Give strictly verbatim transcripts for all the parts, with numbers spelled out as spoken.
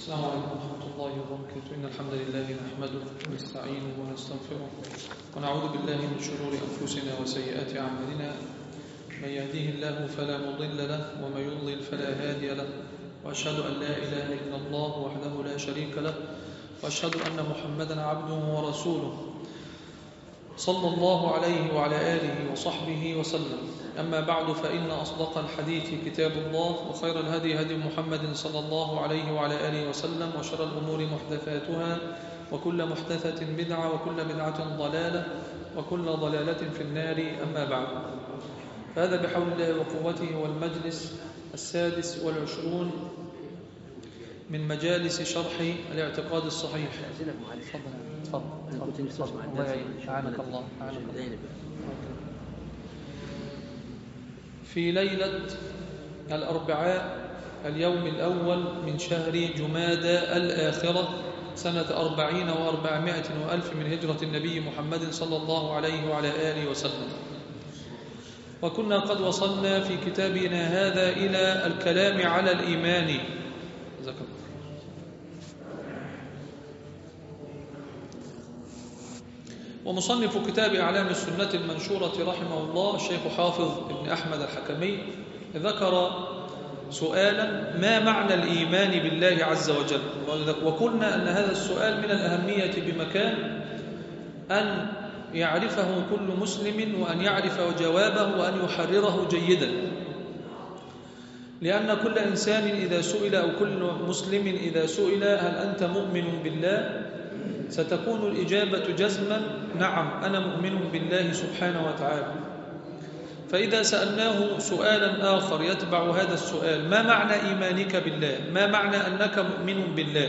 السلام عليكم ورحمة الله وبركاته. إن الحمد لله نحمده ونستعينه ونستغفره ونعوذ بالله من شرور أنفسنا وسيئات أعمالنا. من يهديه الله فلا مضل له ومن يضلل فلا هادي له، وأشهد أن لا إله إلا الله وحده لا شريك له، وأشهد أن محمدا عبده ورسوله صلى الله عليه وعلى آله وصحبه وسلم. أما بعد، فإن أصدق الحديث كتاب الله، وخير الهدي هدي محمد صلى الله عليه وعلى آله وسلم، وشر الأمور محدثاتها، وكل محدثة بدعة، وكل بدعة ضلالة، وكل ضلالة في النار. أما بعد، فهذا بحول الله وقوته هو المجلس السادس والعشرون من مجالس شرح الاعتقاد الصحيح. تفضل تفضل الله يعانك الله. في ليلة الأربعاء اليوم الأول من شهر جمادى الآخرة سنة أربعين وأربعمائة وألف من هجرة النبي محمد صلى الله عليه وعلى آله وسلم. وكنا قد وصلنا في كتابنا هذا إلى الكلام على الإيمان. ذكر ومصنف كتاب أعلام السنة المنشورة رحمه الله الشيخ حافظ بن أحمد الحكمي ذكر سؤالا: ما معنى الإيمان بالله عز وجل؟ وقلنا أن هذا السؤال من الأهمية بمكان أن يعرفه كل مسلم، وأن يعرف جوابه، وأن يحرره جيدا، لأن كل إنسان إذا سئل، أو كل مسلم إذا سئل هل أنت مؤمن بالله، ستكون الإجابة جزما: نعم، أنا مؤمن بالله سبحانه وتعالى. فإذا سألناه سؤالا آخر يتبع هذا السؤال: ما معنى إيمانك بالله؟ ما معنى أنك مؤمن بالله؟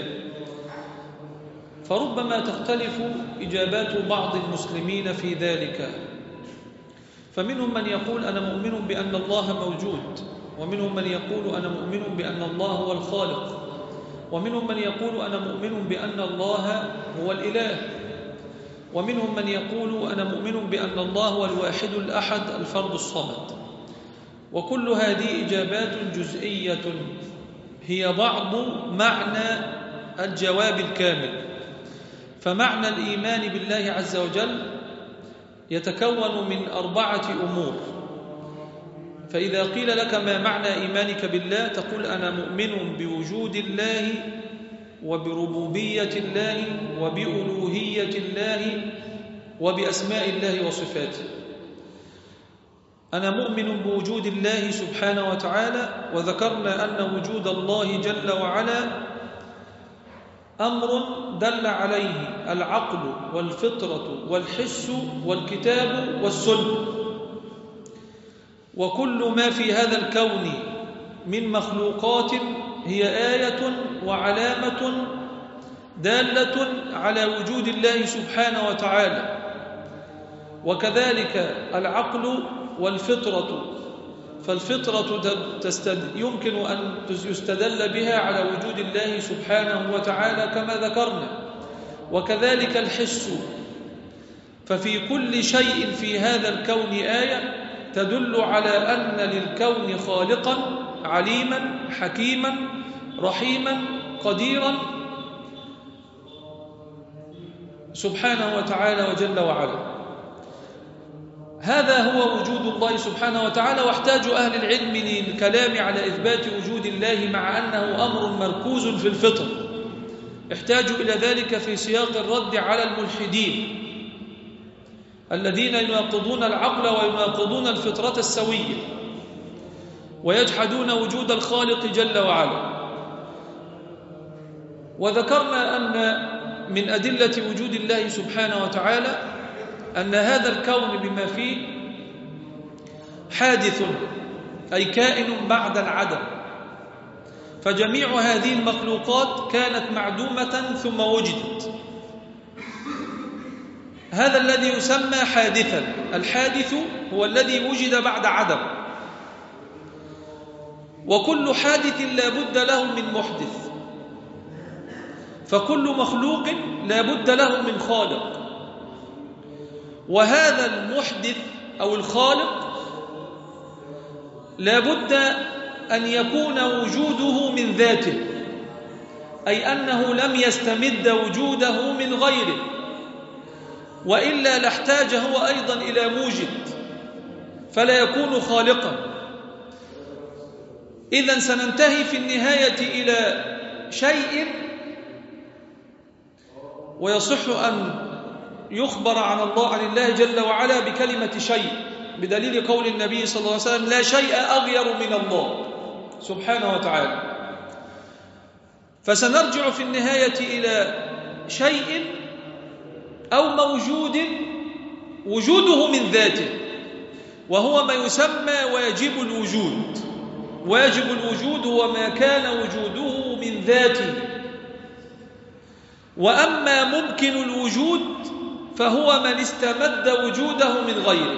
فربما تختلف إجابات بعض المسلمين في ذلك. فمنهم من يقول أنا مؤمن بأن الله موجود، ومنهم من يقول أنا مؤمن بأن الله هو الخالق، ومنهم من يقول أنا مؤمن بأن الله هو الإله، ومنهم من يقول أنا مؤمن بأن الله هو الواحد الأحد الفرد الصمد. وكل هذه إجابات جزئية هي بعض معنى الجواب الكامل. فمعنى الإيمان بالله عز وجل يتكون من أربعة أمور. فإذا قيل لك ما معنى إيمانك بالله، تقول أنا مؤمن بوجود الله، وبربوبية الله، وبألوهية الله، وبأسماء الله وصفاته. أنا مؤمن بوجود الله سبحانه وتعالى، وذكرنا أن وجود الله جل وعلا أمر دل عليه العقل والفطرة والحس والكتاب والسنة. وكل ما في هذا الكون من مخلوقات هي آية وعلامة دالة على وجود الله سبحانه وتعالى. وكذلك العقل والفطرة، فالفطرة تستد... يمكن أن يستدل بها على وجود الله سبحانه وتعالى كما ذكرنا. وكذلك الحس، ففي كل شيء في هذا الكون آية تدل على أن للكون خالقا عليما حكيما رحيما قديرا سبحانه وتعالى وجل وعلا. هذا هو وجود الله سبحانه وتعالى. واحتاج أهل العلم للكلام على إثبات وجود الله مع أنه أمر مركوز في الفطر، احتاجوا إلى ذلك في سياق الرد على الملحدين الذين يناقضون العقل ويناقضون الفطرة السوية، ويجحدون وجود الخالق جل وعلا. وذكرنا أن من أدلة وجود الله سبحانه وتعالى أن هذا الكون بما فيه حادث، أي كائن بعد العدم. فجميع هذه المخلوقات كانت معدومة ثم وجدت. هذا الذي يسمى حادثا. الحادث هو الذي وجد بعد عدم. وكل حادث لا بد له من محدث، فكل مخلوق لا بد له من خالق. وهذا المحدث أو الخالق لا بد أن يكون وجوده من ذاته، أي أنه لم يستمد وجوده من غيره، وإلا لاحتاج هو أيضا إلى موجد فلا يكون خالقا. إذن سننتهي في النهاية إلى شيء، ويصح أن يخبر عن الله عن الله جل وعلا بكلمة شيء، بدليل قول النبي صلى الله عليه وسلم: لا شيء أغير من الله سبحانه وتعالى. فسنرجع في النهاية إلى شيء أو موجود وجوده من ذاته، وهو ما يسمى واجب الوجود. واجب الوجود هو ما كان وجوده من ذاته، وأما ممكن الوجود فهو من استمد وجوده من غيره.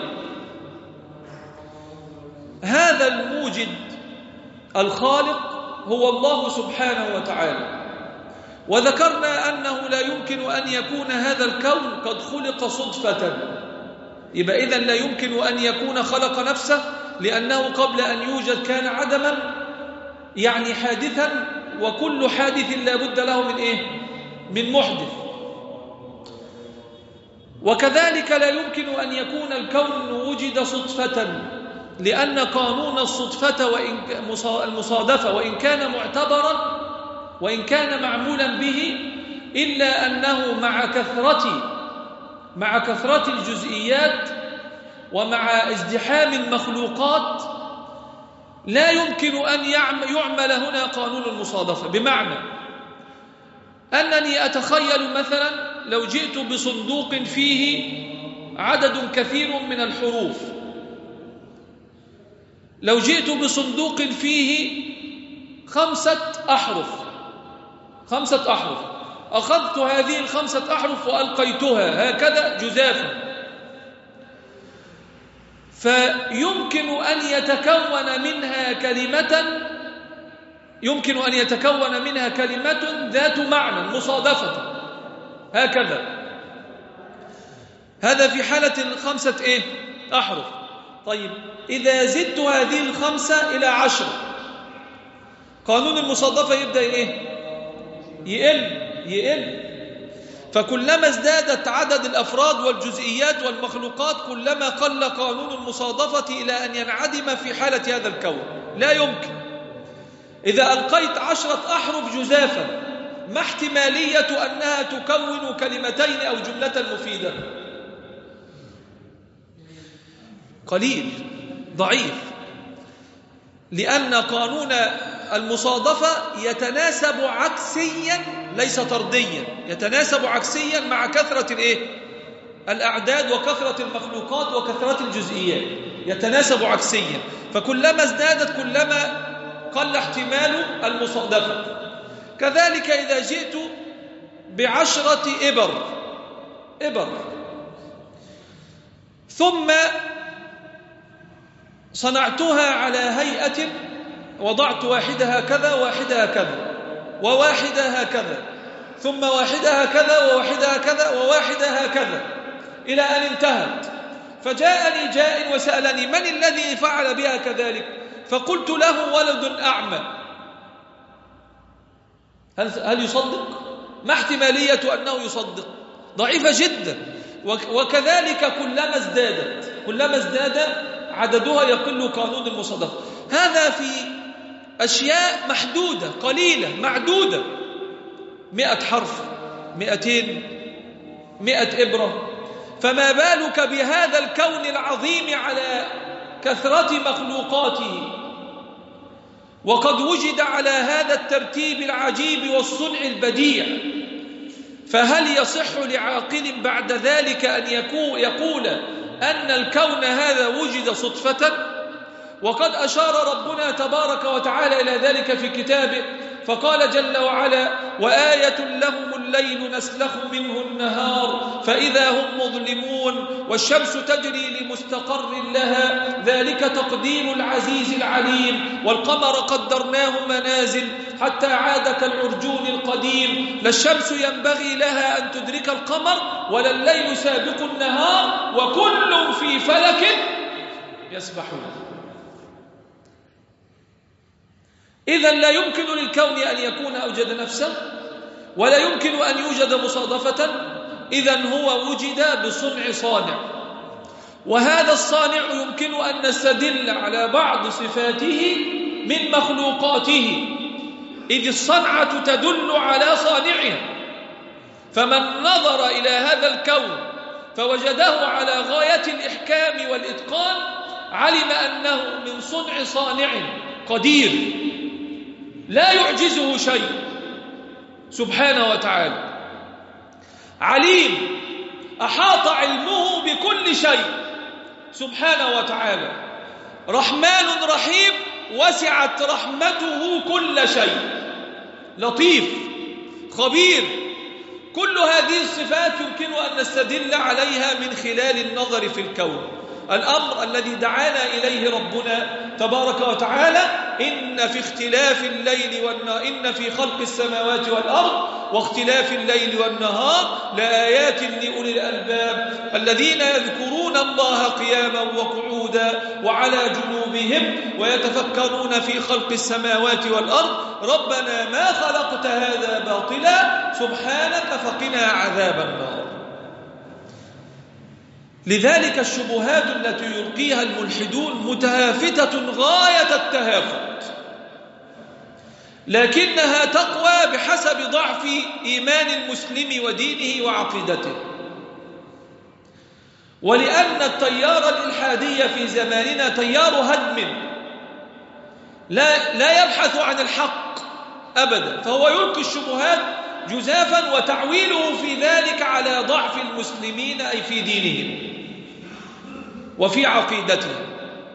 هذا الموجد الخالق هو الله سبحانه وتعالى، وذكرنا أنه لا يمكن أن يكون هذا الكون قد خلق صدفة، يبقى إذن لا يمكن أن يكون خلق نفسه، لأنه قبل أن يوجد كان عدما، يعني حادثا، وكل حادث لا بد له من إيه؟ من محدث. وكذلك لا يمكن أن يكون الكون وجد صدفة، لأن قانون الصدفة وإن المصادفة وإن كان معتبرا وإن كان معمولا به، إلا أنه مع كثرة مع كثرة الجزئيات ومع ازدحام المخلوقات لا يمكن أن يعمل هنا قانون المصادفة. بمعنى أنني أتخيل مثلا لو جئت بصندوق فيه عدد كثير من الحروف، لو جئت بصندوق فيه خمسة أحرف خمسة أحرف أخذت هذه الخمسة أحرف وألقيتها هكذا جزافا، فيمكن أن يتكون منها كلمة يمكن أن يتكون منها كلمة ذات معنى مصادفة هكذا. هذا في حالة الخمسة إيه؟ أحرف. طيب إذا زدت هذه الخمسة إلى عشر، قانون المصادفة يبدأ إيه؟ يقل يقل فكلما ازدادت عدد الأفراد والجزئيات والمخلوقات كلما قل قانون المصادفة إلى أن ينعدم في حالة هذا الكون. لا يمكن. إذا ألقيت عشرة أحرف جزافا، ما احتمالية أنها تكون كلمتين أو جملة مفيدة؟ قليل، ضعيف، لأن قانون المصادفة يتناسب عكسيا ليس طرديا، يتناسب عكسيا مع كثرة الإيه؟ الأعداد وكثرة المخلوقات وكثرة الجزئيات، يتناسب عكسيا، فكلما ازدادت كلما قل احتمال المصادفة. كذلك إذا جئت بعشرة إبر إبر ثم صنعتها على هيئة، وضعت واحدة هكذا واحدة هكذا وواحدة هكذا ثم واحدة هكذا وواحدة هكذا وواحدة هكذا إلى أن انتهت، فجاءني جاء وسألني: من الذي فعل بها كذلك؟ فقلت له: ولد أعمى. هل هل يصدق؟ ما احتمالية أنه يصدق؟ ضعيفة جدا. وكذلك كلما ازدادت كلما ازداد عددها يقل قانون المصادفة. هذا في أشياء محدودة قليلة معدودة، مئة حرف، مئتين، مئة إبرة، فما بالك بهذا الكون العظيم على كثرة مخلوقاته، وقد وجد على هذا الترتيب العجيب والصنع البديع. فهل يصح لعاقل بعد ذلك أن يقول أن الكون هذا وجد صدفة؟ وقد أشار ربنا تبارك وتعالى إلى ذلك في كتابه، فقال جل وعلا: وآية لهم الليل نسلخ منه النهار فإذا هم مظلمون والشمس تجري لمستقر لها ذلك تقدير العزيز العليم والقمر قدرناه منازل حتى عاد كالعرجون القديم لا الشمس ينبغي لها أن تدرك القمر ولا الليل سابق النهار وكل في فلك يسبحون. إذن لا يمكن للكون أن يكون أوجد نفسه ولا يمكن أن يوجد مصادفة، إذن هو وجد بصنع صانع، وهذا الصانع يمكن أن نستدل على بعض صفاته من مخلوقاته، إذ الصنعة تدل على صانعها. فمن نظر إلى هذا الكون فوجده على غاية الإحكام والإتقان علم أنه من صنع صانع قدير لا يعجزه شيء سبحانه وتعالى، عليم أحاط علمه بكل شيء سبحانه وتعالى، رحمن رحيم وسعت رحمته كل شيء، لطيف خبير. كل هذه الصفات يمكن أن نستدل عليها من خلال النظر في الكون، الأمر الذي دعانا إليه ربنا تبارك وتعالى: إن في اختلاف الليل والنهار إن في خلق السماوات والأرض واختلاف الليل والنهار لآيات لأولي الألباب الذين يذكرون الله قياما وقعودا وعلى جنوبهم ويتفكرون في خلق السماوات والأرض ربنا ما خلقت هذا باطلا سبحانك فقنا عذاب النار. لذلك الشبهات التي يلقيها الملحدون متهافتة غاية التهافت، لكنها تقوى بحسب ضعف إيمان المسلم ودينه وعقيدته. ولأن التيار الإلحادي في زماننا تيار هدم لا, لا يبحث عن الحق أبدا، فهو يلقي الشبهات جزافا وتعويله في ذلك على ضعف المسلمين أي في دينهم وفي عقيدتهم.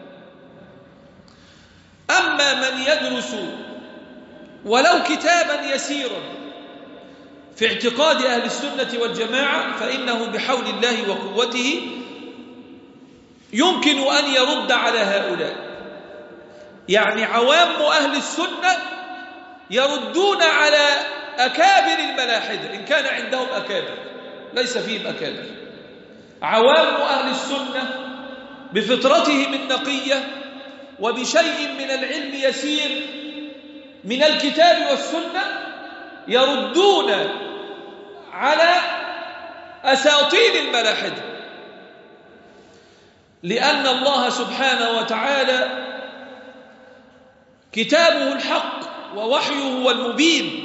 أما من يدرس ولو كتابا يسيرا في اعتقاد أهل السنة والجماعة فإنه بحول الله وقوته يمكن أن يرد على هؤلاء. يعني عوام أهل السنة يردون على أكابر الملاحدة إن كان عندهم أكابر، ليس فيهم أكابر. عوام أهل السنة بفطرتهم النقية وبشيء من العلم يسير من الكتاب والسنة يردون على أساطين الملاحدة، لأن الله سبحانه وتعالى كتابه الحق ووحيه هو المبين،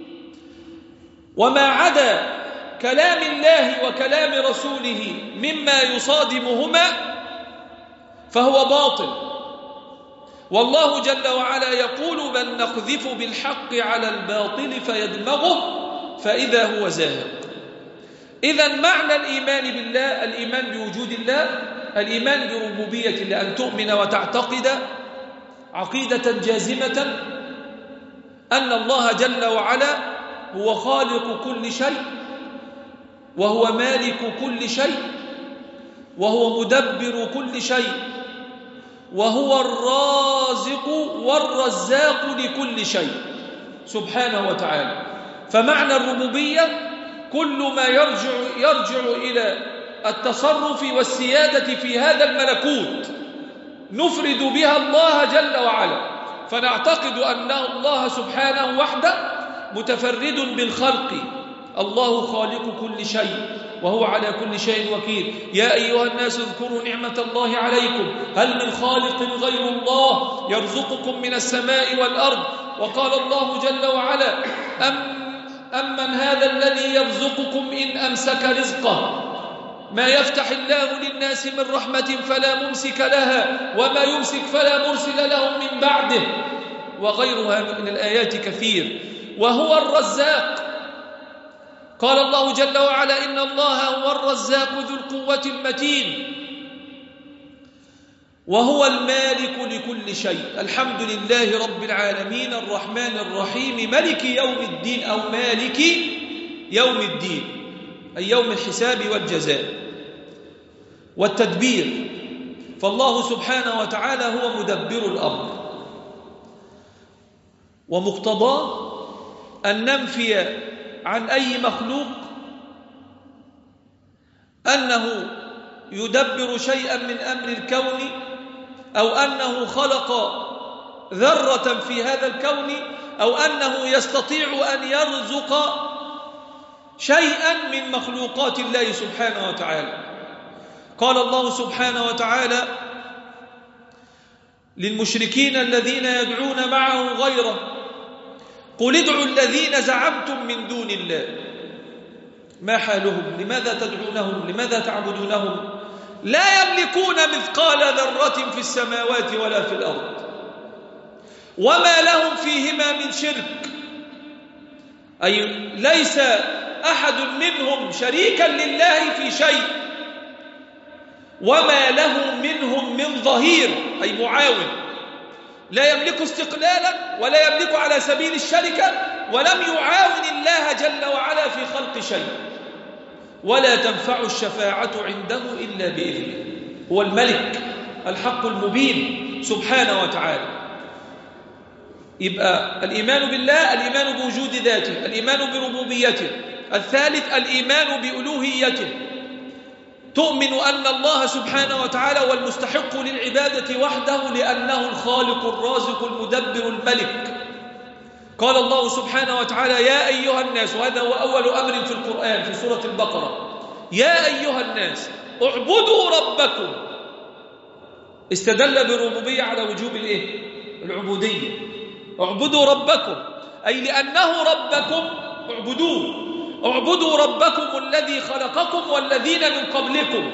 وما عدا كلام الله وكلام رسوله مما يصادمهما فهو باطل. والله جل وعلا يقول: بل نقذف بالحق على الباطل فيدمغه فإذا هو زاهق. إذن معنى الإيمان بالله الإيمان بوجود الله، الإيمان بربوبية الله، أن تؤمن وتعتقد عقيدة جازمة أن الله جل وعلا هو خالق كل شيء وهو مالك كل شيء وهو مدبر كل شيء وهو الرازق والرزاق لكل شيء سبحانه وتعالى. فمعنى الربوبية كل ما يرجع, يرجع إلى التصرف والسيادة في هذا الملكوت نفرد بها الله جل وعلا، فنعتقد أن الله سبحانه وحده متفرد بالخلق، الله خالق كل شيء وهو على كل شيء وكيل. يا أيها الناس اذكروا نعمة الله عليكم هل من خالق غير الله يرزقكم من السماء والأرض. وقال الله جل وعلا: أم أمن هذا الذي يرزقكم إن أمسك رزقه ما يفتح الله للناس من رحمة فلا ممسك لها وما يمسك فلا مرسل له من بعده، وغيرها من الآيات كثير. وهو الرزاق، قال الله جل وعلا: إن الله هو الرزاق ذو القوة المتين. وهو المالك لكل شيء، الحمد لله رب العالمين الرحمن الرحيم ملك يوم الدين أو مالك يوم الدين أي يوم الحساب والجزاء والتدبير. فالله سبحانه وتعالى هو مدبر الأمر، ومقتضاه أن ننفي عن أي مخلوق أنه يدبر شيئا من أمر الكون أو أنه خلق ذرة في هذا الكون أو أنه يستطيع أن يرزق شيئا من مخلوقات الله سبحانه وتعالى. قال الله سبحانه وتعالى للمشركين الذين يدعون معه غيره: قل ادعوا الذين زعمتم من دون الله ما حالهم، لماذا تدعونهم، لماذا تعبدونهم، لا يملكون مثقال ذرة في السماوات ولا في الأرض وما لهم فيهما من شرك، أي ليس أحد منهم شريكا لله في شيء، وما له منهم من ظهير أي معاون، لا يملك استقلالا ولا يملك على سبيل الشركة، ولم يعاون الله جل وعلا في خلق شيء، ولا تنفع الشفاعة عنده إلا بإذنه. هو الملك الحق المبين سبحانه وتعالى. يبقى الإيمان بالله الإيمان بوجود ذاته، الإيمان بربوبيته. الثالث الإيمان بألوهيته، تؤمن أن الله سبحانه وتعالى هو المستحق للعبادة وحده لأنه الخالق الرازق المدبر الملك. قال الله سبحانه وتعالى: يا أيها الناس، وهذا هو أول أمر في القرآن في سورة البقرة: يا أيها الناس اعبدوا ربكم. استدل بالربوبية على وجوب الإيه؟ العبودية. اعبدوا ربكم أي لأنه ربكم اعبدوه، اعبدوا ربكم الذي خلقكم والذين من قبلكم.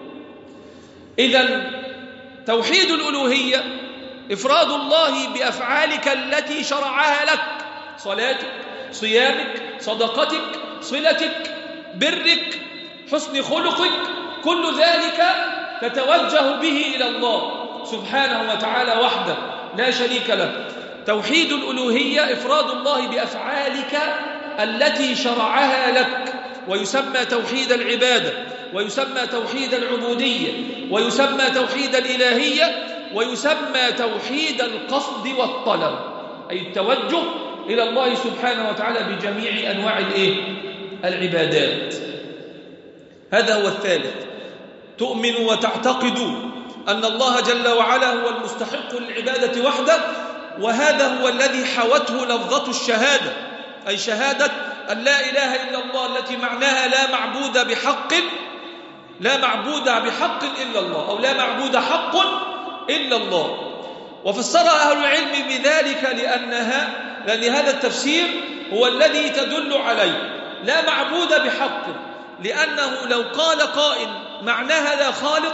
إذن توحيد الألوهية إفراد الله بأفعالك التي شرعها لك: صلاتك، صيامك، صدقتك، صلتك، برك، حسن خلقك، كل ذلك تتوجه به إلى الله سبحانه وتعالى وحده لا شريك له. توحيد الألوهية إفراد الله بأفعالك التي شرعها لك، ويسمى توحيد العبادة، ويسمى توحيد العبودية، ويسمى توحيد الإلهية، ويسمى توحيد القصد والطلب، أي التوجه إلى الله سبحانه وتعالى بجميع أنواع الإيه؟ العبادات. هذا هو الثالث. تؤمن وتعتقد أن الله جل وعلا هو المستحق للعبادة وحده، وهذا هو الذي حوته لفظة الشهادة، أي شهادة أن لا إله إلا الله، التي معناها لا معبود بحق لا معبود بحق إلا الله، أو لا معبود حق إلا الله. وفسرها أهل العلم بذلك لأنها لأن هذا التفسير هو الذي تدل عليه، لا معبود بحق، لأنه لو قال قائل معناها لا خالق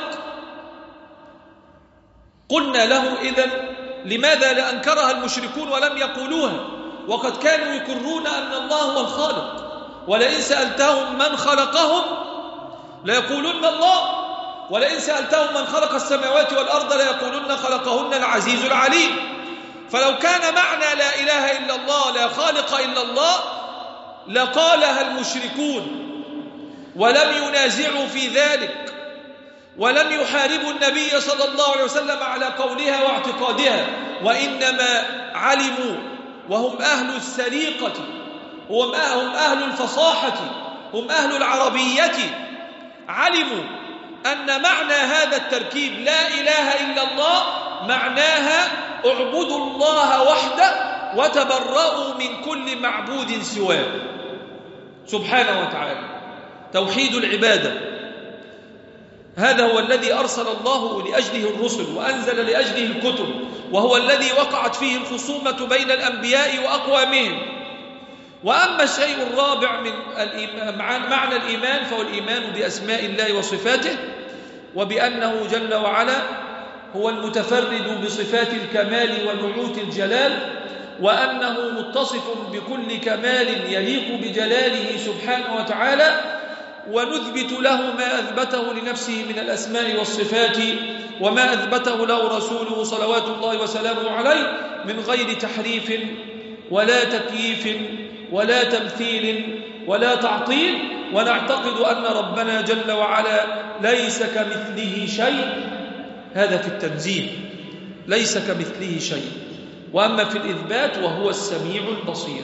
قلنا له إذن لماذا لأنكرها المشركون ولم يقولوها، وقد كانوا يقرون أن الله هو الخالق، ولئن سألتهم من خلقهم ليقولن الله، ولئن سألتهم من خلق السماوات والأرض ليقولن خلقهن العزيز العليم. فلو كان معنى لا إله إلا الله لا خالق إلا الله لقالها المشركون ولم ينازعوا في ذلك، ولم يحاربوا النبي صلى الله عليه وسلم على قولها واعتقادها، وإنما علموا وهم أهل السليقة، هم أهل الفصاحة، هم أهل العربية، علموا أن معنى هذا التركيب لا إله إلا الله معناها اعبدوا الله وحده وتبرؤوا من كل معبود سواه سبحانه وتعالى. توحيد العبادة هذا هو الذي أرسل الله لأجله الرسل وأنزل لأجله الكتب، وهو الذي وقعت فيه الخصومة بين الأنبياء وأقوامهم. وأما الشيء الرابع من معنى الإيمان فهو الإيمان بأسماء الله وصفاته، وبأنه جل وعلا هو المتفرد بصفات الكمال ونعوت الجلال، وأنه متصف بكل كمال يليق بجلاله سبحانه وتعالى، ونثبت له ما أثبته لنفسه من الأسماء والصفات وما أثبته له رسوله صلوات الله وسلامه عليه من غير تحريف ولا تكييف ولا تمثيل ولا تعطيل. ونعتقد أن ربنا جل وعلا ليس كمثله شيء، هذا في التنزيل، ليس كمثله شيء. وأما في الإثبات وهو السميع البصير،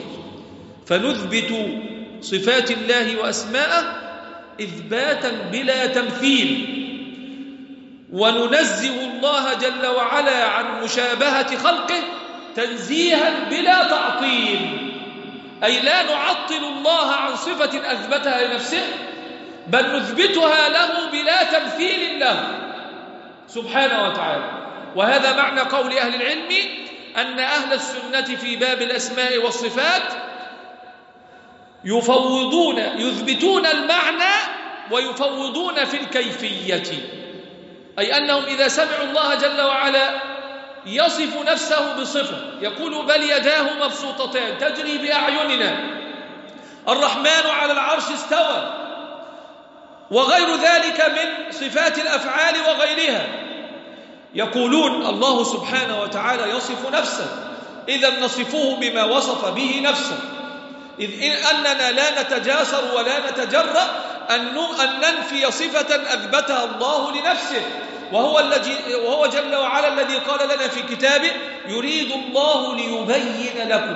فنثبت صفات الله وأسماءه إثباتا بلا تمثيل، وننزه الله جل وعلا عن مشابهة خلقه تنزيها بلا تعطيل، أي لا نعطل الله عن صفة أثبتها لنفسه، بل نثبتها له بلا تمثيل له سبحانه وتعالى. وهذا معنى قول أهل العلم أن أهل السنة في باب الأسماء والصفات يفوضون يثبتون المعنى ويفوضون في الكيفية، أي أنهم إذا سمعوا الله جل وعلا يصف نفسه بصفة، يقول بل يداه مبسوطتان تجري بأعيننا، الرحمن على العرش استوى، وغير ذلك من صفات الأفعال وغيرها، يقولون الله سبحانه وتعالى يصف نفسه، إذا نصفه بما وصف به نفسه، إذ إن أننا لا نتجاسر ولا نتجرأ أن ننفي صفة أثبتها الله لنفسه، وهو, الذي وهو جل وعلا الذي قال لنا في كتابه يريد الله ليبين لكم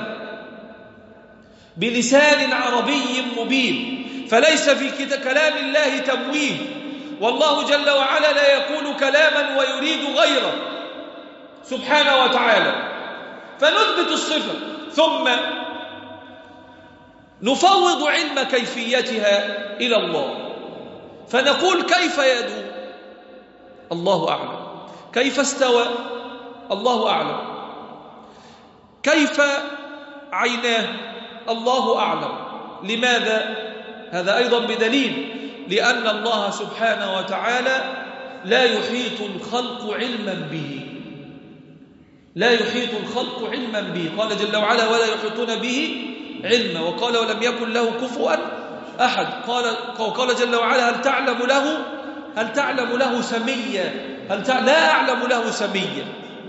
بلسان عربي مبين، فليس في كلام الله تمويه، والله جل وعلا لا يقول كلاما ويريد غيره سبحانه وتعالى، فنثبت الصفة ثم نفوض علم كيفيتها إلى الله، فنقول كيف يدعو الله أعلم، كيف استوى الله أعلم، كيف عيناه الله أعلم. لماذا؟ هذا أيضا بدليل، لأن الله سبحانه وتعالى لا يحيط الخلق علما به، لا يحيط الخلق علما به، قال جل وعلا ولا يحيطون به علما، وقال ولم يكن له كفوا أحد، قال وقال جل وعلا هل تعلم له هل تعلم له سميا، هل تع... لا أعلم له سميا.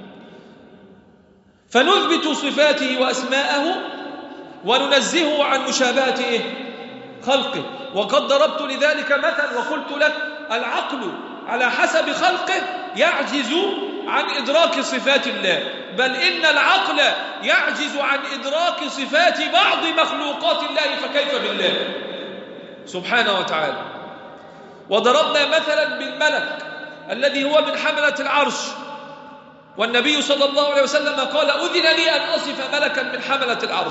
فنثبت صفاته وأسماءه وننزهه عن مشابهة خلقه. وقد ضربت لذلك مثل وقلت لك العقل على حسب خلقه يعجز عن إدراك صفات الله، بل إن العقل يعجز عن إدراك صفات بعض مخلوقات الله، فكيف بالله سبحانه وتعالى. وضربنا مثلا بالملك الذي هو من حملة العرش، والنبي صلى الله عليه وسلم قال أذن لي أن أصف ملكا من حملة العرش.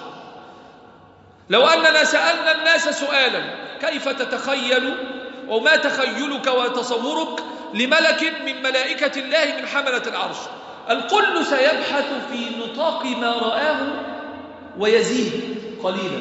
لو أننا سألنا الناس سؤالا كيف تتخيل وما تخيلك وتصورك لملك من ملائكة الله من حملة العرش، الكل سيبحث في نطاق ما رآه ويزيد قليلا.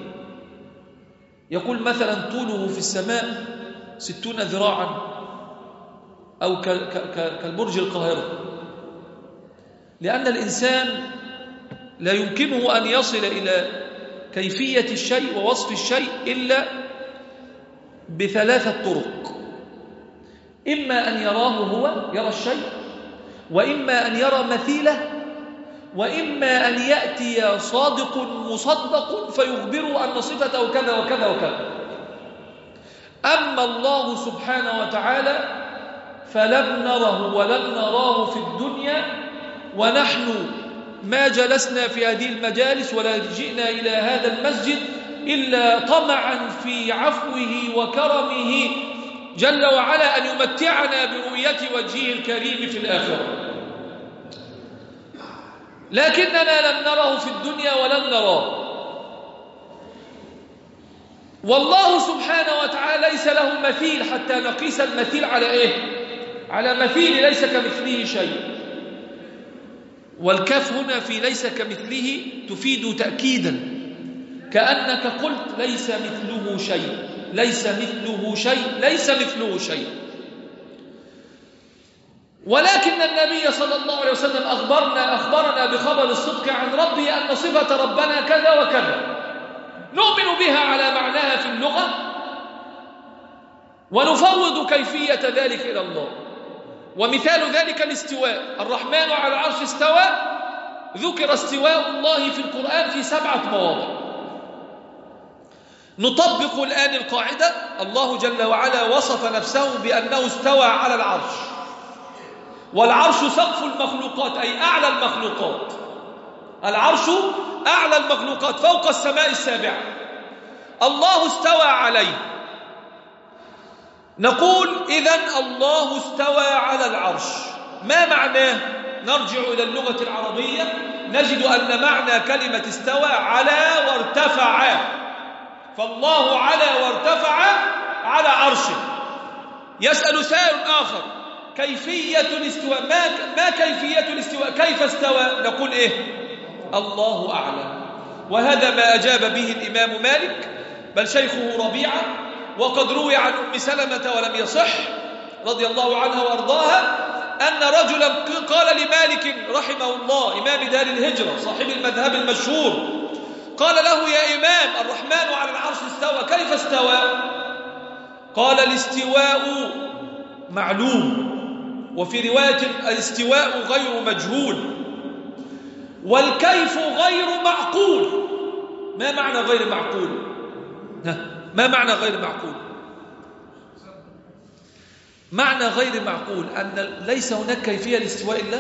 يقول مثلا طوله في السماء ستون ذراعا أو كالبرج القاهرة، لأن الإنسان لا يمكنه أن يصل إلى كيفية الشيء ووصف الشيء إلا بثلاثة طرق، إما أن يراه هو يرى الشيء، وإما أن يرى مثيله، وإما أن يأتي صادق مصدق فيخبره أن صفته كذا وكذا وكذا. أما الله سبحانه وتعالى فلم نره ولم نراه في الدنيا، ونحن ما جلسنا في هذه المجالس ولا جئنا إلى هذا المسجد إلا طمعا في عفوه وكرمه جل وعلا أن يمتعنا برؤية وجهه الكريم في الآخرة، لكننا لم نره في الدنيا ولم نراه. والله سبحانه وتعالى ليس له مثيل حتى نقيس المثيل على إيه؟ على مثيل ليس كمثله شيء. والكاف هنا في ليس كمثله تفيد تأكيدا، كأنك قلت ليس مثله شيء، ليس مثله شيء، ليس مثله شيء. ولكن النبي صلى الله عليه وسلم أخبرنا أخبرنا بخبر الصدق عن ربه أن صفة ربنا كذا وكذا، نؤمن بها على معناها في اللغة ونفوض كيفية ذلك إلى الله. ومثال ذلك الاستواء، الرحمن على العرش استوى، ذكر استواء الله في القرآن في سبعة مواضع. نطبق الآن القاعدة، الله جل وعلا وصف نفسه بأنه استوى على العرش، والعرش سقف المخلوقات أي أعلى المخلوقات، العرش أعلى المخلوقات فوق السماء السابعة، الله استوى عليه. نقول إذن الله استوى على العرش، ما معناه؟ نرجع إلى اللغة العربية نجد أن معنى كلمة استوى على وارتفع، فالله على وارتفع على عرشه. يسأل سائل آخر: كيفية الاستواء؟ ما, ما كيفية الاستواء؟ كيف استوى؟ نقول إيه؟ الله أعلم. وهذا ما أجاب به الإمام مالك بل شيخه ربيعة، وقد روي عن أم سلمة ولم يصح رضي الله عنها وأرضاها أن رجلا قال لمالك رحمه الله إمام دار الهجرة صاحب المذهب المشهور، قال له: يا إمام، الرحمن على العرش استوى، كيف استوى؟ قال: الاستواء معلوم، وفي رواية الاستواء غير مجهول، والكيف غير معقول. ما معنى غير معقول؟ ما معنى غير معقول؟ معنى غير معقول أن ليس هناك كيفية لاستواء الله.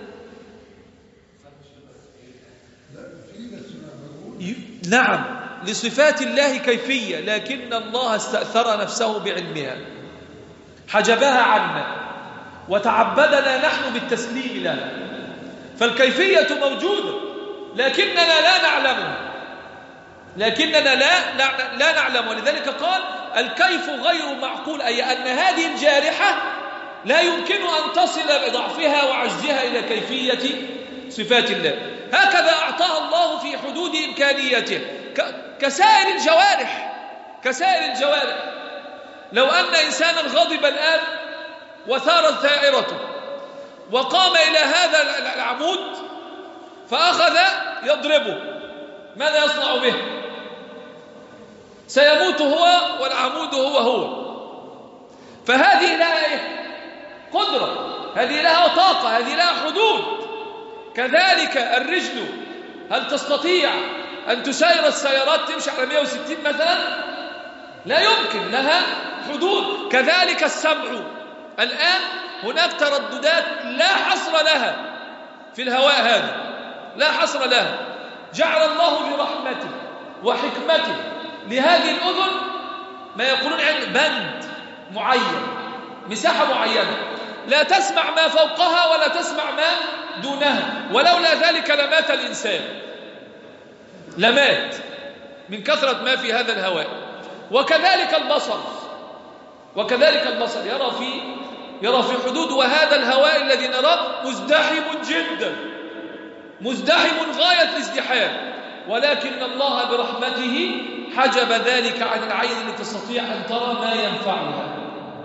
نعم، لصفات الله كيفية، لكن الله استأثر نفسه بعلمها، حجبها عنا وتعبدنا نحن بالتسليم لها. فالكيفية موجودة لكننا لا نعلمها، لكننا لا لا نعلم. ولذلك قال: الكيف غير معقول، أي أن هذه الجارحة لا يمكن أن تصل بضعفها وعجزها إلى كيفية صفات الله. هكذا أعطاها الله في حدود إمكانيته كسائر الجوارح، كسائر الجوارح. لو أن إنسانا غضب الآن وثارت ثائرته وقام إلى هذا العمود فأخذ يضربه، ماذا يصنع به؟ سيموت هو والعمود هو هو. فهذه لها إيه؟ قدرة، هذه لها طاقة، هذه لها حدود. كذلك الرجل، هل تستطيع أن تسير السيارات تمشي على مئة وستين مثلا؟ لا يمكن، لها حدود. كذلك السمع، الآن هناك ترددات لا حصر لها في الهواء، هذا لا حصر لها. جعل الله برحمته وحكمته لهذه الأذن ما يقولون عن بند معين، مساحة معينة، لا تسمع ما فوقها ولا تسمع ما دونها. ولولا ذلك لمات الإنسان، لمات من كثرة ما في هذا الهواء. وكذلك البصر، وكذلك البصر يرى في يرى في حدود. وهذا الهواء الذي نراه مزدحم جدا، مزدحم غاية الازدحام، ولكن الله برحمته حجب ذلك عن العين التي تستطيع أن ترى ما ينفعها.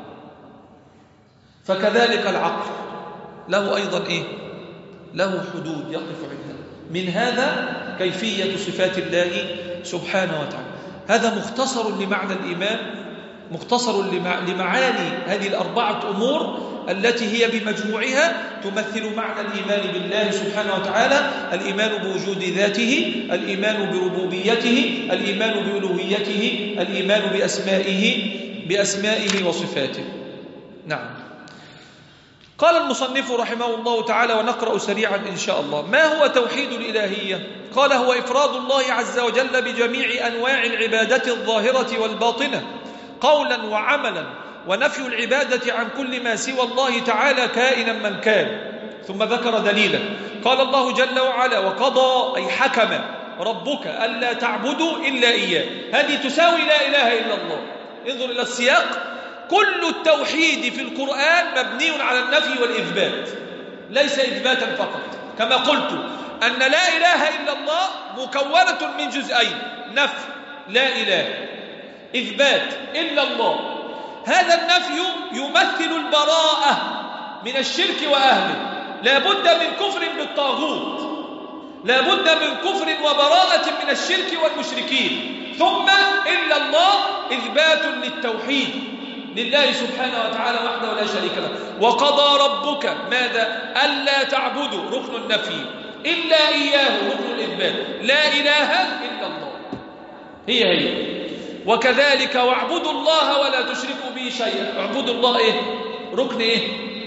فكذلك العقل له أيضا إيه؟ له حدود يقف عندها. من هذا كيفية صفات الله سبحانه وتعالى. هذا مختصر لمعنى الإيمان، مختصر لمعاني هذه الأربعة أمور التي هي بمجموعها تمثل معنى الإيمان بالله سبحانه وتعالى: الإيمان بوجود ذاته، الإيمان بربوبيته، الإيمان بألوهيته، الإيمان بأسمائه بأسمائه وصفاته. نعم. قال المصنف رحمه الله تعالى، ونقرأ سريعا إن شاء الله: ما هو توحيد الإلهية؟ قال: هو إفراد الله عز وجل بجميع أنواع العبادة الظاهرة والباطنة قولا وعملا، ونفي العبادة عن كل ما سوى الله تعالى كائنا من كان. ثم ذكر دليلا، قال الله جل وعلا: وقضى أي حكم ربك ألا تعبدوا إلا إياه. هذه تساوي لا إله إلا الله. انظر إلى السياق، كل التوحيد في القرآن مبني على النفي والإثبات، ليس إثباتا فقط. كما قلت أن لا إله إلا الله مكونة من جزئين: نفي لا إله، إثبات إلا الله. هذا النفي يمثل البراءة من الشرك وأهله، لا بد من كفر بالطاغوت، لا بد من كفر وبراءة من الشرك والمشركين. ثم إلا الله إثبات للتوحيد لله سبحانه وتعالى وحده لا شريك له. وقضى ربك ماذا؟ ألا تعبدوا ركن النفي، إلا إياه ركن الإثبات، لا إله إلا الله، هي هي. وكذلك واعبدوا الله ولا تشركوا به شيئا. اعبدوا الله إيه؟ ركن إيه؟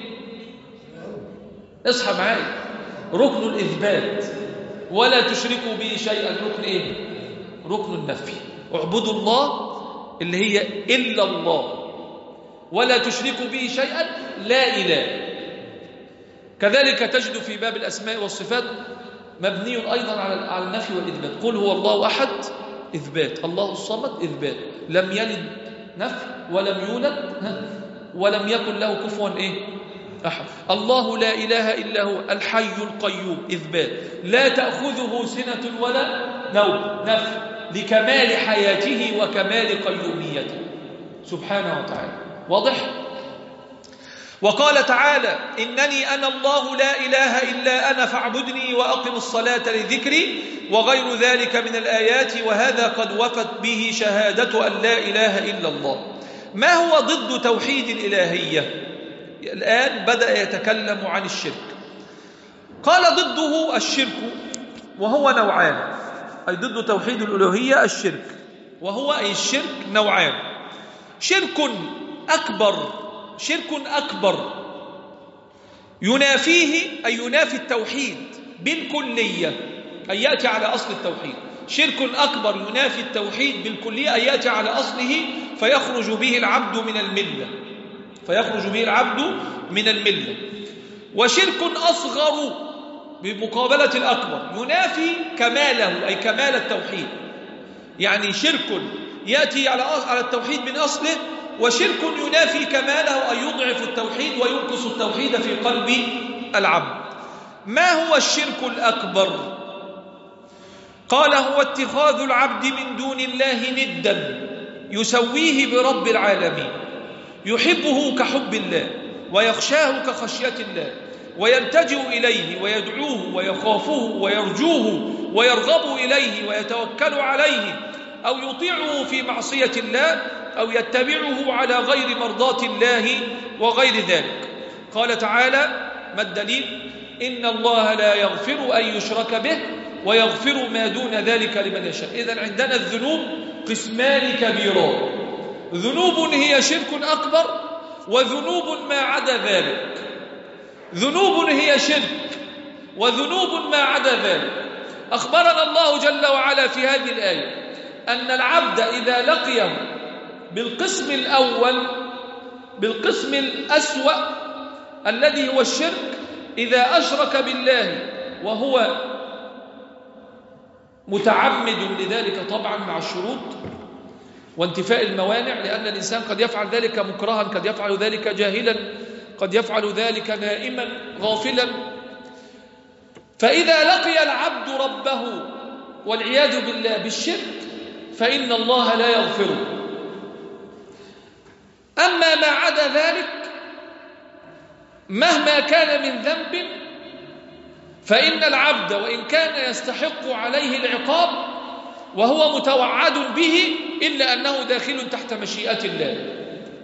اصحى معايا، ركن الإثبات. ولا تشركوا به شيئا ركن إيه؟ ركن النفي. اعبدوا الله اللي هي إلا الله، ولا تشركوا به شيئا لا إله. كذلك تجد في باب الأسماء والصفات مبني أيضا على النفي والإثبات. قل هو الله أحد إثبات، الله الصمد إثبات، لم يلد نفي ولم يولد ولم يكن له كفوا إيه؟ أحد. الله لا إله إلا هو الحي القيوم إثبات، لا تأخذه سنة ولا نوم نفي لكمال حياته وكمال قيوميته سبحانه وتعالى. واضح؟ وقال تعالى إنني أنا الله لا إله إلا أنا فاعبدني وأقم الصلاة لذكري وغير ذلك من الآيات، وهذا قد وفت به شهادة أن لا إله إلا الله. ما هو ضد توحيد الإلهية؟ الآن بدأ يتكلم عن الشرك. قال ضده الشرك وهو نوعان، أي ضد توحيد الألوهية الشرك، وهو أي الشرك نوعان: شرك أكبر، شرك أكبر ينافيه أي ينافي التوحيد بالكلية، أي يأتي على أصل التوحيد. شرك أكبر ينافي التوحيد بالكلية أي يأتي على أصله فيخرج به العبد من الملة، فيخرج به العبد من الملة. وشرك أصغر بمقابلة الأكبر ينافي كماله أي كمال التوحيد، يعني شرك يأتي على على التوحيد من أصله، وشرك ينافي كماله أي يضعف التوحيد وينقص التوحيد في قلب العبد. ما هو الشرك الأكبر؟ قال هو اتخاذ العبد من دون الله ندا يسويه برب العالمين، يحبه كحب الله ويخشاه كخشية الله ويلتجئ إليه ويدعوه ويخافه ويرجوه ويرغب إليه ويتوكل عليه، أو يطيعه في معصية الله أو يتبعه على غير مرضاة الله وغير ذلك. قال تعالى: ما الدليل؟ إن الله لا يغفر أن يشرك به ويغفر ما دون ذلك لمن يشاء. إذن عندنا الذنوب قسمان كبيران: ذنوب هي شرك أكبر، وذنوب ما عدا ذلك. ذنوب هي شرك وذنوب ما عدا ذلك. أخبرنا الله جل وعلا في هذه الآية أن العبد إذا لقيه بالقسم الأول، بالقسم الأسوأ الذي هو الشرك، إذا أشرك بالله وهو متعمد لذلك طبعا مع الشروط وانتفاء الموانع، لأن الإنسان قد يفعل ذلك مكرها، قد يفعل ذلك جاهلا، قد يفعل ذلك نائما غافلا. فإذا لقي العبد ربه والعياذ بالله بالشرك فإن الله لا يغفره. أما ما عدا ذلك مهما كان من ذنب فإن العبد وإن كان يستحق عليه العقاب وهو متوعد به إلا أنه داخل تحت مشيئة الله.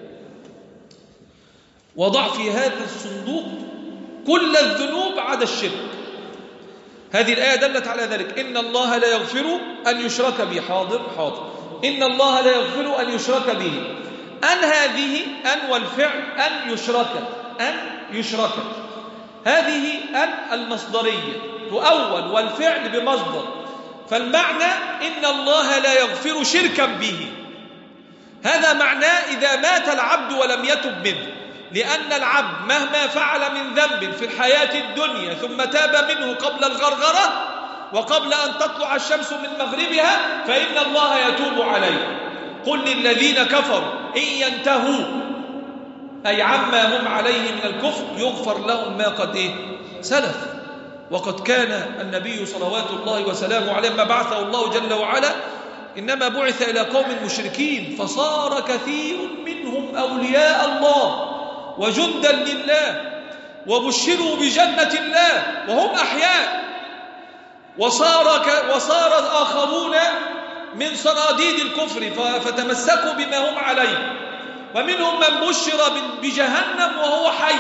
وضع في هذا الصندوق كل الذنوب عدا الشرك. هذه الآية دلت على ذلك: إن الله لا يغفر أن يشرك به. حاضر حاضر إن الله لا يغفر أن يشرك به. أن هذه أن والفعل أن يشرك، أن يشرك هذه أن المصدرية تؤول والفعل بمصدر، فالمعنى إن الله لا يغفر شركا به. هذا معناه إذا مات العبد ولم يتب منه، لأن العبد مهما فعل من ذنب في الحياة الدنيا ثم تاب منه قبل الغرغرة وقبل أن تطلع الشمس من مغربها فإن الله يتوب عليه. قل للذين كفروا إن ينتهوا أي عما هم عليه من الكفر يغفر لهم ما قد إيه سلف. وقد كان النبي صلوات الله وسلامه عليه ما بعثه الله جل وعلا إنما بعث إلى قوم مشركين، فصار كثير منهم أولياء الله وجندا لله وبشروا بجنة الله وهم أحياء، وصار, ك... وصار الآخرون من صناديد الكفر فتمسكوا بما هم عليه، ومنهم من بشر بجهنم وهو حي،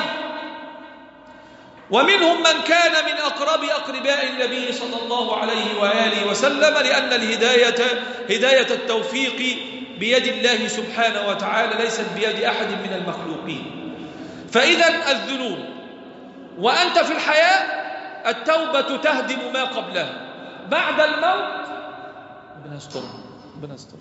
ومنهم من كان من أقرب أقرباء النبي صلى الله عليه وآله وسلم، لأن الهداية هداية التوفيق بيد الله سبحانه وتعالى ليست بيد أحد من المخلوقين. فإذا الذنوب وأنت في الحياة التوبة تهدم ما قبلها. بعد الموت ربنا يستر ربنا يستر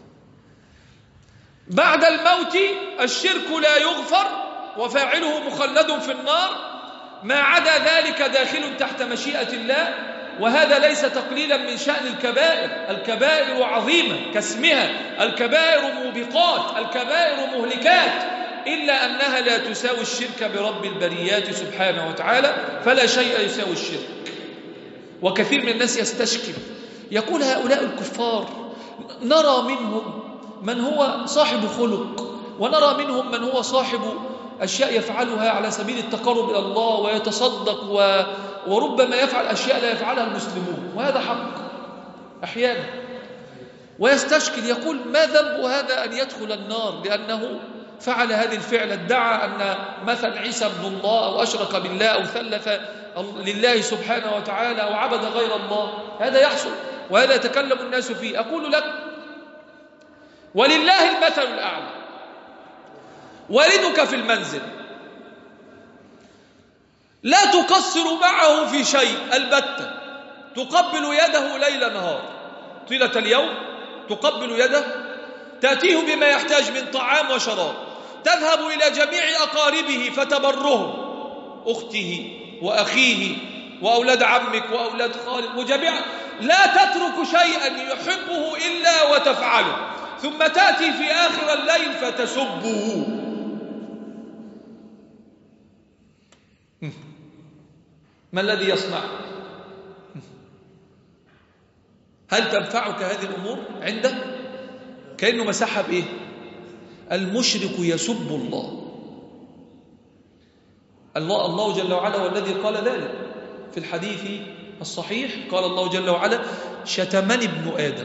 بعد الموت الشرك لا يغفر وفاعله مخلد في النار، ما عدا ذلك داخل تحت مشيئة الله، وهذا ليس تقليلا من شأن الكبائر. الكبائر عظيمة كاسمها، الكبائر موبقات، الكبائر مهلكات، إلا أنها لا تساوي الشرك برب البريات سبحانه وتعالى، فلا شيء يساوي الشرك. وكثير من الناس يستشكل يقول هؤلاء الكفار نرى منهم من هو صاحب خلق، ونرى منهم من هو صاحب أشياء يفعلها على سبيل التقرب إلى الله ويتصدق و... وربما يفعل أشياء لا يفعلها المسلمون، وهذا حق أحيانا. ويستشكل يقول ما ذنب هذا أن يدخل النار لأنه فعل هذه الفعل، ادعى أن مثل عيسى ابن الله أو أشرك بالله أو ثلث لله سبحانه وتعالى أو عبد غير الله. هذا يحصل وهذا يتكلم الناس فيه. أقول لك ولله المثل الأعلى. والدك في المنزل لا تقصر معه في شيء البتة، تقبل يده ليل نهار طيلة اليوم، تقبل يده، تأتيه بما يحتاج من طعام وشراب، تذهب إلى جميع أقاربه فتبرهم، أخته وأخيه وأولاد عمك وأولاد خالك وجميع، لا تترك شيئا يحبه إلا وتفعله، ثم تأتي في آخر الليل فتسبه. ما الذي يصنع؟ هل تنفعك هذه الأمور عنده؟ كأنه مسحها بإيه؟ المشرك يسب الله. الله الله جل وعلا والذي قال ذلك في الحديث الصحيح، قال الله جل وعلا شتمني ابن آدم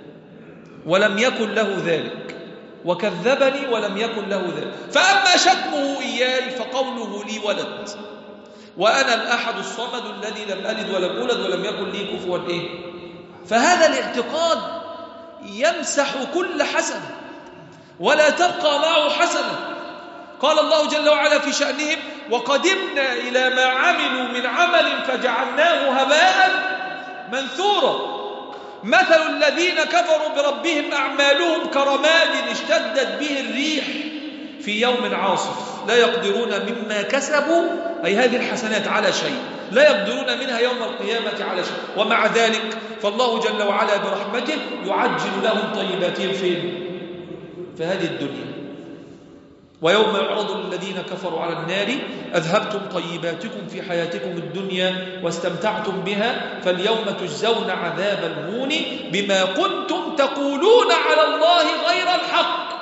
ولم يكن له ذلك، وكذبني ولم يكن له ذلك، فأما شتمه إياي فقوله لي ولد وأنا الأحد الصمد الذي لم ألد ولم أولد ولم يكن لي كفوا إيه. فهذا الاعتقاد يمسح كل حسنة ولا تبقى معه حسنة. قال الله جل وعلا في شأنهم وقدمنا إلى ما عملوا من عمل فجعلناه هباء منثورا. مثل الذين كفروا بربهم أعمالهم كرماد اشتدت به الريح في يوم عاصف لا يقدرون مما كسبوا، أي هذه الحسنات، على شيء، لا يقدرون منها يوم القيامة على شيء، ومع ذلك فالله جل وعلا برحمته يعجل لهم طيباتهم فين؟ في هذه الدنيا. ويوم يعرض الذين كفروا على النار أذهبتم طيباتكم في حياتكم الدنيا واستمتعتم بها فاليوم تجزون عذاب الهون بما كنتم تقولون على الله غير الحق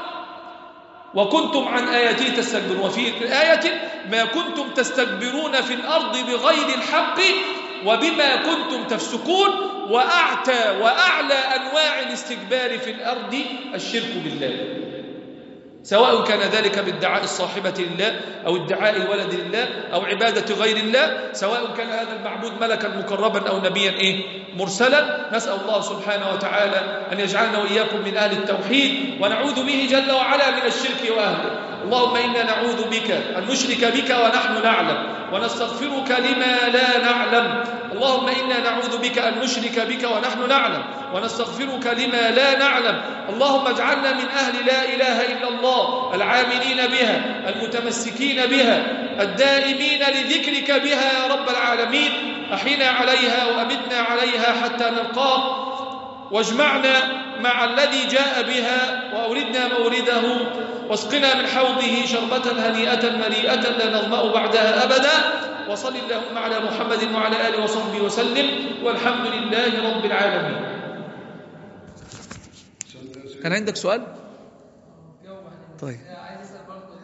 وكنتم عن آياته تستكبرون. وفي آية ما كنتم تستكبرون في الأرض بغير الحق وبما كنتم تفسقون. وأعتى وأعلى أنواع الاستكبار في الأرض الشرك بالله، سواء كان ذلك بادعاء الصاحبة لله أو ادعاء الولد لله أو عبادة غير الله، سواء كان هذا المعبود ملكا مقربا أو نبيا إيه مرسلا. نسأل الله سبحانه وتعالى أن يجعلنا وإياكم من أهل التوحيد ونعوذ به جل وعلا من الشرك وأهله. اللهم إنا نعوذ بك أن نشرك بك ونحن نعلم ونستغفرك لما لا نعلم. اللهم إنا نعوذ بك أن نشرك بك ونحن نعلم ونستغفرك لما لا نعلم. اللهم اجعلنا من أهل لا إله إلا الله العاملين بها المتمسكين بها الدائمين لذكرك بها يا رب العالمين. أحينا عليها وأمتنا عليها حتى نلقاك، واجمعنا مع الذي جاء بها وأوردنا مورده، واسقنا من حوضه شربة هنيئة مريئة لا نظمأ بعدها أبدا. وصل اللهم على محمد وعلى آله وصحبه وسلم، والحمد لله رب العالمين. كان عندك سؤال؟ طيب.